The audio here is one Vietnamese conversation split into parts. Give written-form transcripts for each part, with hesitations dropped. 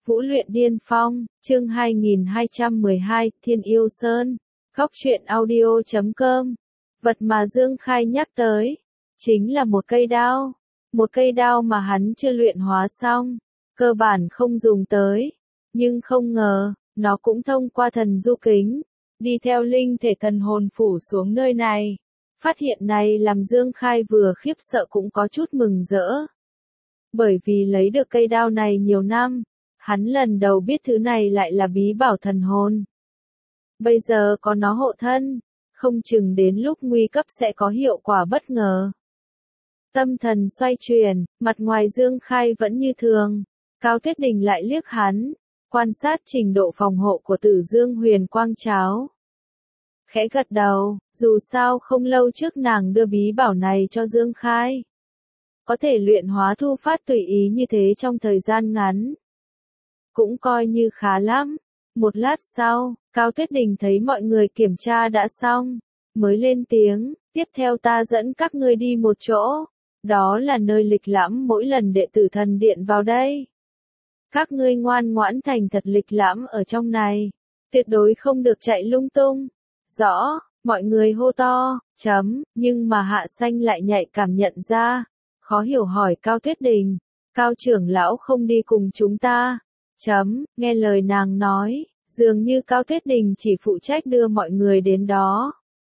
Vũ luyện điên phong, chương 2212, Thiên Yêu Sơn, Góc truyện audio.com. Vật mà Dương Khai nhắc tới, chính là một cây đao. Một cây đao mà hắn chưa luyện hóa xong, cơ bản không dùng tới. Nhưng không ngờ, nó cũng thông qua thần du kính, đi theo linh thể thần hồn phủ xuống nơi này. Phát hiện này làm Dương Khai vừa khiếp sợ cũng có chút mừng rỡ. Bởi vì lấy được cây đao này nhiều năm, hắn lần đầu biết thứ này lại là bí bảo thần hồn. Bây giờ có nó hộ thân, không chừng đến lúc nguy cấp sẽ có hiệu quả bất ngờ. Tâm thần xoay chuyển, mặt ngoài Dương Khai vẫn như thường. Cao Tuyết Đình lại liếc hắn, quan sát trình độ phòng hộ của Tử Dương Huyền Quang Cháo. Khẽ gật đầu, dù sao không lâu trước nàng đưa bí bảo này cho Dương Khai. Có thể luyện hóa thu phát tùy ý như thế trong thời gian ngắn. Cũng coi như khá lắm. Một lát sau, Cao Tuyết Đình thấy mọi người kiểm tra đã xong, mới lên tiếng, tiếp theo ta dẫn các ngươi đi một chỗ. Đó là nơi lịch lãm mỗi lần đệ tử thần điện vào đây. Các ngươi ngoan ngoãn thành thật lịch lãm ở trong này. Tuyệt đối không được chạy lung tung. Rõ, mọi người hô to, nhưng mà Hạ Xanh lại nhạy cảm nhận ra. Khó hiểu hỏi Cao Tuyết Đình, Cao trưởng lão không đi cùng chúng ta. Nghe lời nàng nói, dường như Cao Tuyết Đình chỉ phụ trách đưa mọi người đến đó.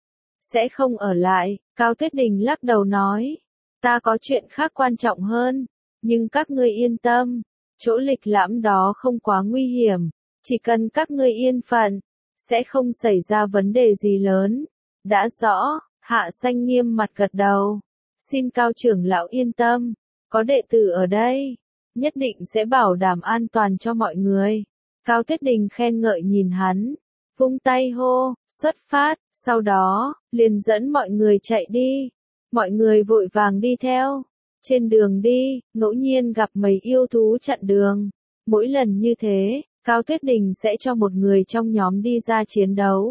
Sẽ không ở lại, Cao Tuyết Đình lắc đầu nói. Ta có chuyện khác quan trọng hơn, nhưng các ngươi yên tâm, chỗ lịch lãm đó không quá nguy hiểm, chỉ cần các ngươi yên phận, sẽ không xảy ra vấn đề gì lớn. Đã rõ, Hạ Xanh nghiêm mặt gật đầu. Xin Cao trưởng lão yên tâm, có đệ tử ở đây, nhất định sẽ bảo đảm an toàn cho mọi người. Cao Tuyết Đình khen ngợi nhìn hắn, vung tay hô, xuất phát, sau đó, liền dẫn mọi người chạy đi. Mọi người vội vàng đi theo. Trên đường đi, ngẫu nhiên gặp mấy yêu thú chặn đường. Mỗi lần như thế, Cao Tuyết Đình sẽ cho một người trong nhóm đi ra chiến đấu.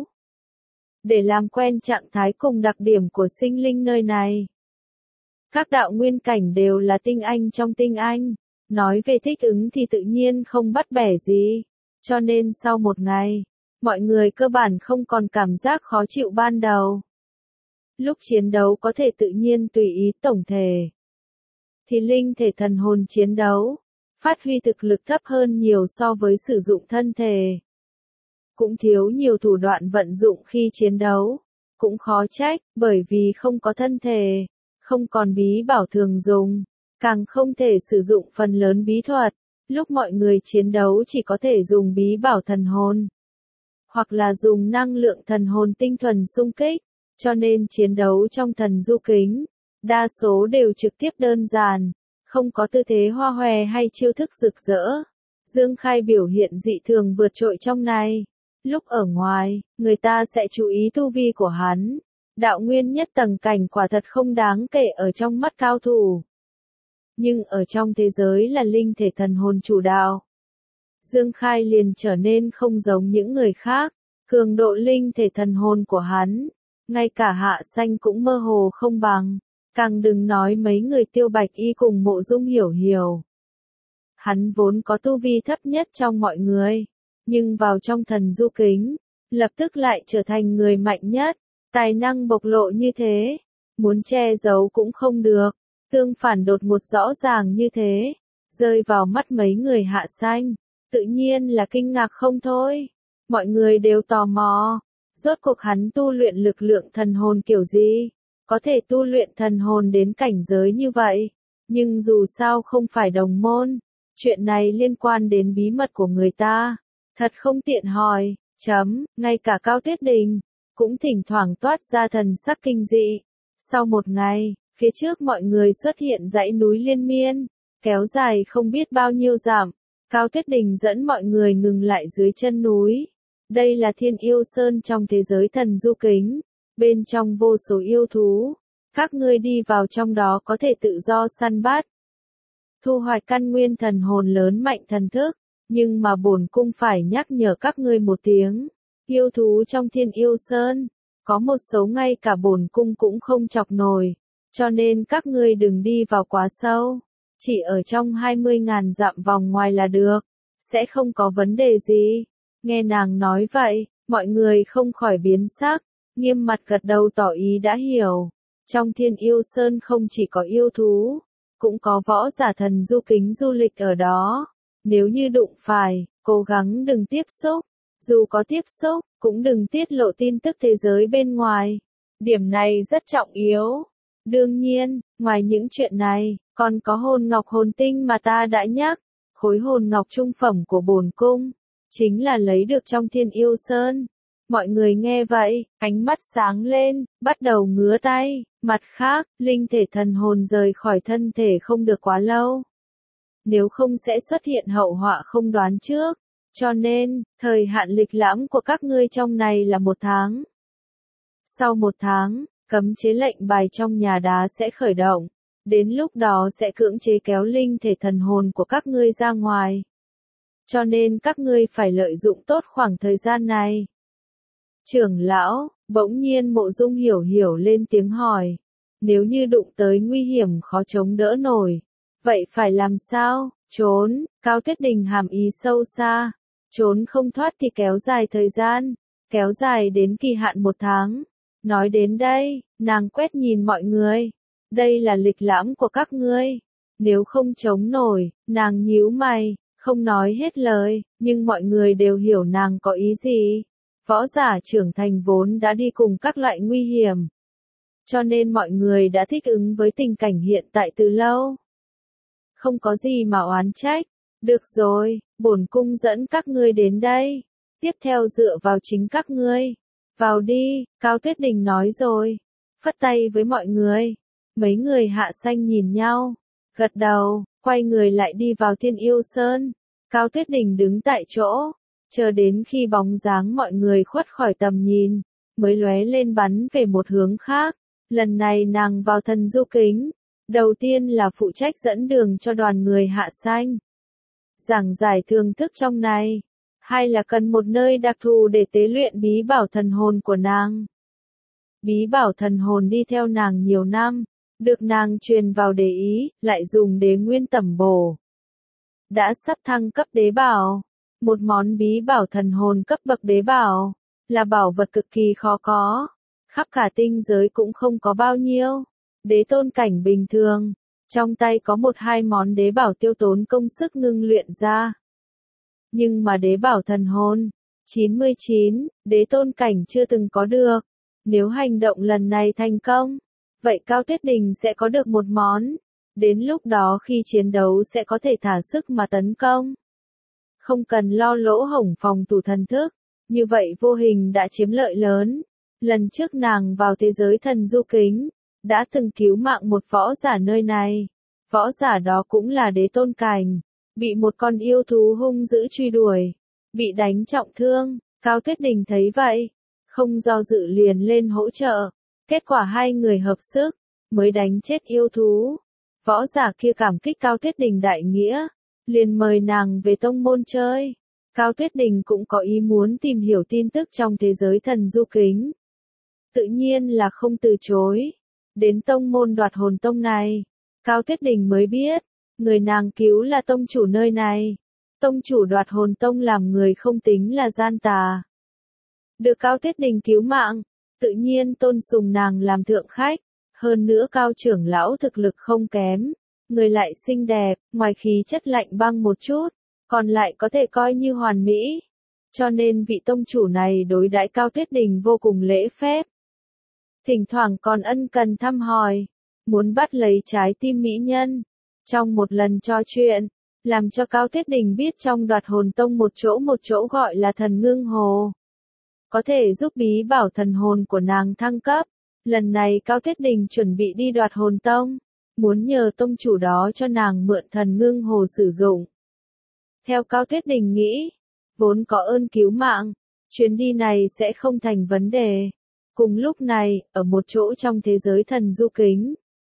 Để làm quen trạng thái cùng đặc điểm của sinh linh nơi này. Các đạo nguyên cảnh đều là tinh anh trong tinh anh. Nói về thích ứng thì tự nhiên không bắt bẻ gì. Cho nên sau một ngày, mọi người cơ bản không còn cảm giác khó chịu ban đầu. Lúc chiến đấu có thể tự nhiên tùy ý tổng thể. Thì linh thể thần hồn chiến đấu, phát huy thực lực thấp hơn nhiều so với sử dụng thân thể. Cũng thiếu nhiều thủ đoạn vận dụng khi chiến đấu. Cũng khó trách, bởi vì không có thân thể, không còn bí bảo thường dùng, càng không thể sử dụng phần lớn bí thuật. Lúc mọi người chiến đấu chỉ có thể dùng bí bảo thần hồn, hoặc là dùng năng lượng thần hồn tinh thuần xung kích. Cho nên chiến đấu trong thần du kính, đa số đều trực tiếp đơn giản, không có tư thế hoa hòe hay chiêu thức rực rỡ. Dương Khai biểu hiện dị thường vượt trội trong này. Lúc ở ngoài, người ta sẽ chú ý tu vi của hắn. Đạo nguyên nhất tầng cảnh quả thật không đáng kể ở trong mắt cao thủ. Nhưng ở trong thế giới là linh thể thần hồn chủ đạo. Dương Khai liền trở nên không giống những người khác. Cường độ linh thể thần hồn của hắn, ngay cả Hạ Xanh cũng mơ hồ không bằng, càng đừng nói mấy người Tiêu Bạch Y cùng Mộ Dung Hiểu Hiểu. Hắn vốn có tu vi thấp nhất trong mọi người, nhưng vào trong thần du kính, lập tức lại trở thành người mạnh nhất, tài năng bộc lộ như thế, muốn che giấu cũng không được, tương phản đột ngột rõ ràng như thế, rơi vào mắt mấy người Hạ Xanh, tự nhiên là kinh ngạc không thôi. Mọi người đều tò mò. Rốt cuộc hắn tu luyện lực lượng thần hồn kiểu gì? Có thể tu luyện thần hồn đến cảnh giới như vậy. Nhưng dù sao không phải đồng môn. Chuyện này liên quan đến bí mật của người ta. Thật không tiện hỏi. Ngay cả Cao Tuyết Đình cũng thỉnh thoảng toát ra thần sắc kinh dị. Sau một ngày, phía trước mọi người xuất hiện dãy núi liên miên, kéo dài không biết bao nhiêu dặm. Cao Tuyết Đình dẫn mọi người ngừng lại dưới chân núi. Đây là Thiên Yêu Sơn trong thế giới thần du kính, bên trong vô số yêu thú, các ngươi đi vào trong đó có thể tự do săn bắt, thu hoạch căn nguyên thần hồn lớn mạnh thần thức, nhưng mà bổn cung phải nhắc nhở các ngươi một tiếng, yêu thú trong Thiên Yêu Sơn, có một số ngay cả bổn cung cũng không chọc nổi, cho nên các ngươi đừng đi vào quá sâu, chỉ ở trong 20.000 dặm vòng ngoài là được. sẽ không có vấn đề gì. Nghe nàng nói vậy, mọi người không khỏi biến sắc, nghiêm mặt gật đầu tỏ ý đã hiểu. Trong Thiên Yêu Sơn không chỉ có yêu thú, cũng có võ giả thần du kính du lịch ở đó. Nếu như đụng phải, cố gắng đừng tiếp xúc. Dù có tiếp xúc, cũng đừng tiết lộ tin tức thế giới bên ngoài. Điểm này rất trọng yếu. Đương nhiên, ngoài những chuyện này, còn có hồn ngọc hồn tinh mà ta đã nhắc. Khối hồn ngọc trung phẩm của bổn cung, chính là lấy được trong Thiên Yêu Sơn. Mọi người nghe vậy, ánh mắt sáng lên, bắt đầu ngứa tay. Mặt khác, linh thể thần hồn rời khỏi thân thể không được quá lâu. Nếu không sẽ xuất hiện hậu họa không đoán trước. Cho nên, thời hạn lịch lãm của các ngươi trong này là 1 tháng. Sau 1 tháng, cấm chế lệnh bài trong nhà đá sẽ khởi động. Đến lúc đó sẽ cưỡng chế kéo linh thể thần hồn của các ngươi ra ngoài. Cho nên các ngươi phải lợi dụng tốt khoảng thời gian này. Trưởng lão, bỗng nhiên Mộ Dung Hiểu Hiểu lên tiếng hỏi. Nếu như đụng tới nguy hiểm khó chống đỡ nổi, vậy phải làm sao? Trốn, Cao Tuyết Đình hàm ý sâu xa. Trốn không thoát thì kéo dài thời gian, kéo dài đến kỳ hạn 1 tháng. Nói đến đây, nàng quét nhìn mọi người. Đây là lịch lãm của các ngươi. Nếu không chống nổi, nàng nhíu mày, không nói hết lời, nhưng mọi người đều hiểu nàng có ý gì. Võ giả trưởng thành vốn đã đi cùng các loại nguy hiểm. Cho nên mọi người đã thích ứng với tình cảnh hiện tại từ lâu. Không có gì mà oán trách. Được rồi, bổn cung dẫn các ngươi đến đây. Tiếp theo dựa vào chính các ngươi. Vào đi, Cao Tuyết Đình nói rồi. Phất tay với mọi người. Mấy người Hạ Xanh nhìn nhau. Gật đầu, quay người lại đi vào Thiên Yêu Sơn. Cao Tuyết Đình đứng tại chỗ. Chờ đến khi bóng dáng mọi người khuất khỏi tầm nhìn. Mới lóe lên bắn về một hướng khác. Lần này nàng vào thần du kính. Đầu tiên là phụ trách dẫn đường cho đoàn người Hạ Xanh. Giảng giải thường thức trong này. Hay là cần một nơi đặc thù để tế luyện bí bảo thần hồn của nàng. Bí bảo thần hồn đi theo nàng nhiều năm. Được nàng truyền vào đế ý, lại dùng đế nguyên tẩm bổ. Đã sắp thăng cấp đế bảo. Một món bí bảo thần hồn cấp bậc đế bảo. Là bảo vật cực kỳ khó có. Khắp cả tinh giới cũng không có bao nhiêu. Đế tôn cảnh bình thường. Trong tay có 1-2 món đế bảo tiêu tốn công sức ngưng luyện ra. Nhưng mà đế bảo thần hồn, 99, đế tôn cảnh chưa từng có được. Nếu hành động lần này thành công, vậy Cao Tuyết Đình sẽ có được một món. Đến lúc đó khi chiến đấu sẽ có thể thả sức mà tấn công. Không cần lo lỗ hổng phòng thủ thần thức. Như vậy vô hình đã chiếm lợi lớn. Lần trước nàng vào thế giới thần du kính, đã từng cứu mạng một võ giả nơi này. Võ giả đó cũng là đế tôn cảnh. Bị một con yêu thú hung dữ truy đuổi. Bị đánh trọng thương. Cao Tuyết Đình thấy vậy. Không do dự liền lên hỗ trợ. Kết quả 2 người hợp sức. Mới đánh chết yêu thú. Võ giả kia cảm kích Cao Tuyết Đình đại nghĩa. Liền mời nàng về tông môn chơi. Cao Tuyết Đình cũng có ý muốn tìm hiểu tin tức trong thế giới thần du kính. Tự nhiên là không từ chối. Đến tông môn Đoạt Hồn Tông này, Cao Tuyết Đình mới biết, người nàng cứu là tông chủ nơi này. Tông chủ Đoạt Hồn Tông làm người không tính là gian tà. Được Cao Tuyết Đình cứu mạng, tự nhiên tôn sùng nàng làm thượng khách. Hơn nữa Cao trưởng lão thực lực không kém, người lại xinh đẹp, ngoài khí chất lạnh băng một chút, còn lại có thể coi như hoàn mỹ. Cho nên vị tông chủ này đối đãi Cao Tuyết Đình vô cùng lễ phép. Thỉnh thoảng còn ân cần thăm hỏi, muốn bắt lấy trái tim mỹ nhân. Trong một lần trò chuyện, làm cho Cao Tuyết Đình biết trong Đoạt Hồn Tông một chỗ gọi là Thần Ngưng Hồ. Có thể giúp bí bảo thần hồn của nàng thăng cấp. Lần này Cao Tuyết Đình chuẩn bị đi Đoạt Hồn Tông, muốn nhờ tông chủ đó cho nàng mượn Thần Ngưng Hồ sử dụng. Theo Cao Tuyết Đình nghĩ, vốn có ơn cứu mạng, chuyến đi này sẽ không thành vấn đề. Cùng lúc này, ở một chỗ trong thế giới thần du kính.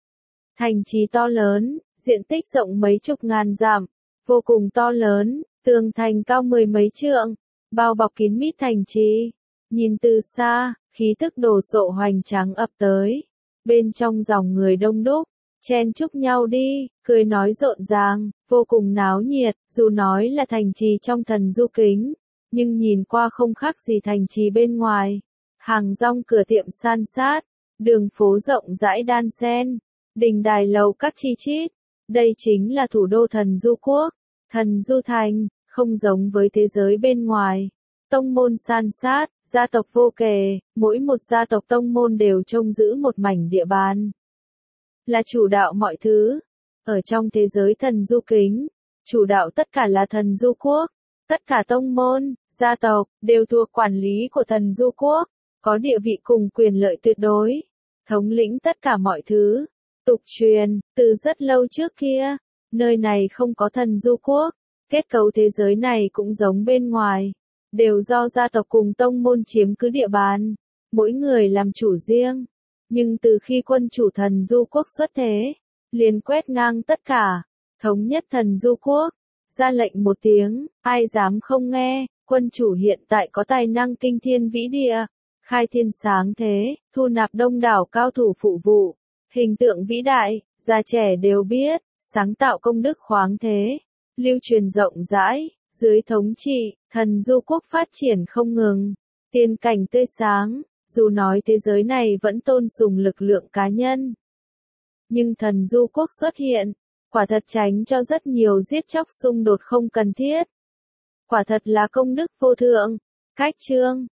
Thành trì to lớn, diện tích rộng mấy chục ngàn dặm, vô cùng to lớn, tường thành cao 10 mấy trượng, bao bọc kín mít thành trì. Nhìn từ xa, khí tức đồ sộ hoành tráng ập tới. Bên trong dòng người đông đúc, chen chúc nhau đi, cười nói rộn ràng, vô cùng náo nhiệt, dù nói là thành trì trong Thần Du Kính, nhưng nhìn qua không khác gì thành trì bên ngoài. Hàng rong cửa tiệm san sát, đường phố rộng rãi đan xen, đình đài lầu các chi chít. Đây chính là thủ đô Thần Du Quốc, Thần Du Thành, không giống với thế giới bên ngoài. Tông môn san sát, gia tộc vô kể, mỗi một gia tộc tông môn đều trông giữ một mảnh địa bàn. Là chủ đạo mọi thứ. Ở trong thế giới Thần Du Kính, chủ đạo tất cả là Thần Du Quốc. Tất cả tông môn, gia tộc, đều thuộc quản lý của Thần Du Quốc, có địa vị cùng quyền lợi tuyệt đối, thống lĩnh tất cả mọi thứ. Tục truyền, từ rất lâu trước kia, nơi này không có Thần Du Quốc, kết cấu thế giới này cũng giống bên ngoài, đều do gia tộc cùng tông môn chiếm cứ địa bàn, mỗi người làm chủ riêng. Nhưng từ khi quân chủ Thần Du Quốc xuất thế, liền quét ngang tất cả, thống nhất Thần Du Quốc, ra lệnh một tiếng, ai dám không nghe. Quân chủ hiện tại có tài năng kinh thiên vĩ địa, khai thiên sáng thế, thu nạp đông đảo cao thủ phụ vụ, hình tượng vĩ đại, già trẻ đều biết, sáng tạo công đức khoáng thế, lưu truyền rộng rãi. Dưới thống trị, Thần Du Quốc phát triển không ngừng, tiên cảnh tươi sáng. Dù nói thế giới này vẫn tôn sùng lực lượng cá nhân, nhưng Thần Du Quốc xuất hiện, quả thật tránh cho rất nhiều giết chóc xung đột không cần thiết. Quả thật là công đức vô thượng. Cách chương